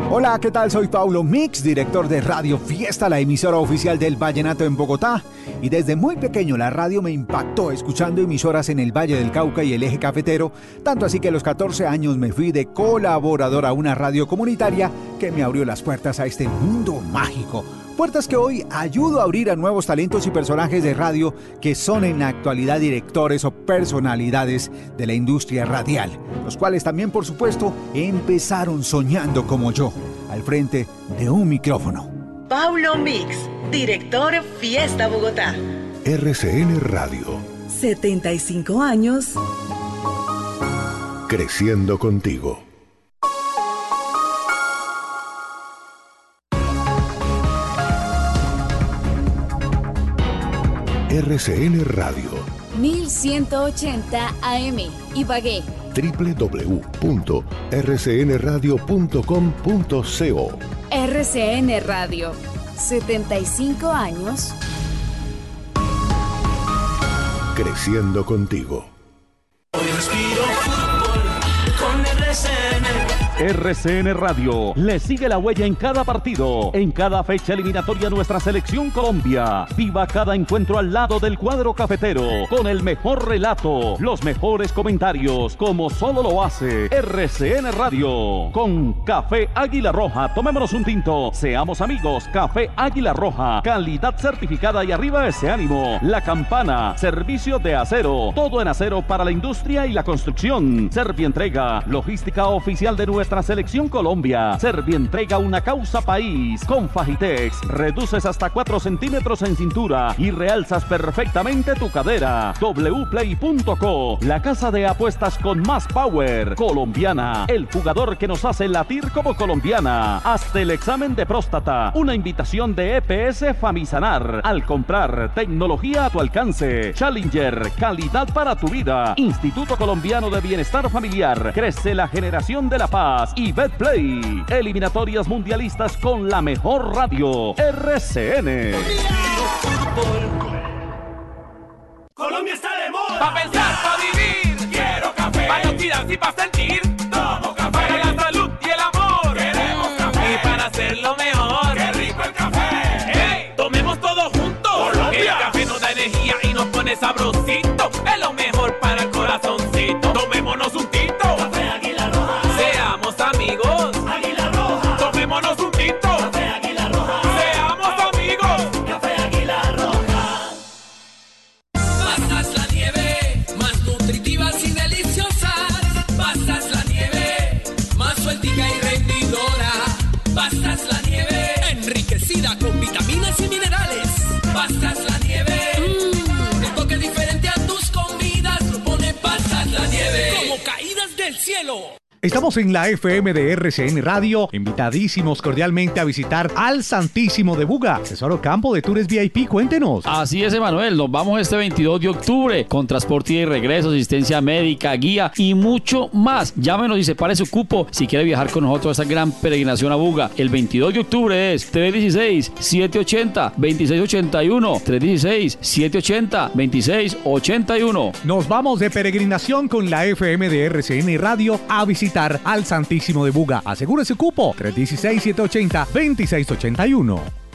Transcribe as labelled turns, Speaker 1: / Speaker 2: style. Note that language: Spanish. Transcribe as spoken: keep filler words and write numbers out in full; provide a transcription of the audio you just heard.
Speaker 1: Hola, ¿qué tal? Soy Paulo Mix, director de Radio Fiesta, la emisora oficial del vallenato en Bogotá. Y desde muy pequeño la radio me impactó escuchando emisoras en el Valle del Cauca y el Eje Cafetero, tanto así que a los catorce años me fui de colaborador a una radio comunitaria que me abrió las puertas a este mundo mágico. Puertas que hoy ayudo a abrir a nuevos talentos y personajes de radio que son en la actualidad directores o personalidades de la industria radial, los cuales también, por supuesto, empezaron soñando como yo, al frente de un micrófono.
Speaker 2: Paulo Mix, director Fiesta Bogotá.
Speaker 3: R C N Radio.
Speaker 4: setenta y cinco años.
Speaker 3: Creciendo contigo. R C N Radio.
Speaker 5: mil ciento ochenta A M, Ibagué.
Speaker 3: doble u doble u doble u punto r c n radio punto com punto co.
Speaker 5: R C N Radio, setenta y cinco años.
Speaker 3: Creciendo contigo.
Speaker 6: Hoy respiro fútbol con R C N.
Speaker 7: R C N Radio le sigue la huella en cada partido, en cada fecha eliminatoria nuestra selección Colombia. Viva cada encuentro al lado del cuadro cafetero, con el mejor relato, los mejores comentarios, como solo lo hace R C N Radio. Con Café Águila Roja, tomémonos un tinto, seamos amigos. Café Águila Roja, calidad certificada y arriba ese ánimo. La Campana, servicio de acero, todo en acero para la industria y la construcción. Servientrega, logística oficial de nuestra Nuestra selección Colombia. Servientrega, una causa país. Con Fajitex, reduces hasta cuatro centímetros en cintura y realzas perfectamente tu cadera. w play punto co, la casa de apuestas con más power. Colombiana, el jugador que nos hace latir como colombiana. Hazte el examen de próstata. Una invitación de E P S Famisanar. Al comprar, tecnología a tu alcance. Challenger, calidad para tu vida. Instituto Colombiano de Bienestar Familiar. Crece la generación de la paz. Y Betplay, eliminatorias mundialistas con la mejor radio, R C N.
Speaker 6: Colombia está de moda. Pa' pensar, pa' vivir. Quiero café. Pa' activarse y pa' sentir. Tomo café. Para la salud y el amor. Queremos café. Y para hacerlo mejor. Qué rico el café. Hey, tomemos todos juntos. Colombia. El café nos da energía y nos pone sabrosito. Es lo mejor para el corazoncito. Tomémonos un tinto. Café Águila Roja. Seamos amigos. Águila Roja. Tomémonos un tinto. Café Águila Roja. Seamos amigos. Café Águila Roja.
Speaker 8: Pasas la nieve, más nutritivas y deliciosas. Pasas la nieve, más sueltica y rendidora. Pasas la nieve, enriquecida con vitaminas y minerales. Pasas la nieve, mmm, el toque diferente a tus comidas lo pone Pasas la nieve, como caídas del cielo.
Speaker 9: Estamos en la F M de R C N Radio, invitadísimos cordialmente a visitar al Santísimo de Buga. Tesoro Campo de Tours V I P, cuéntenos.
Speaker 10: Así es, Emanuel, nos vamos este veintidós de octubre con transporte y regreso, asistencia médica, guía y mucho más. Llámenos y separe su cupo si quiere viajar con nosotros a esta gran peregrinación a Buga. El veintidós de octubre es tres uno seis, siete ocho cero, dos seis ocho uno, tres uno seis, siete ocho cero, dos seis ocho uno.
Speaker 9: Nos vamos de peregrinación con la F M de R C N Radio a visitar al Santísimo de Buga. Asegure su cupo tres uno seis, siete ocho cero, dos seis ocho uno.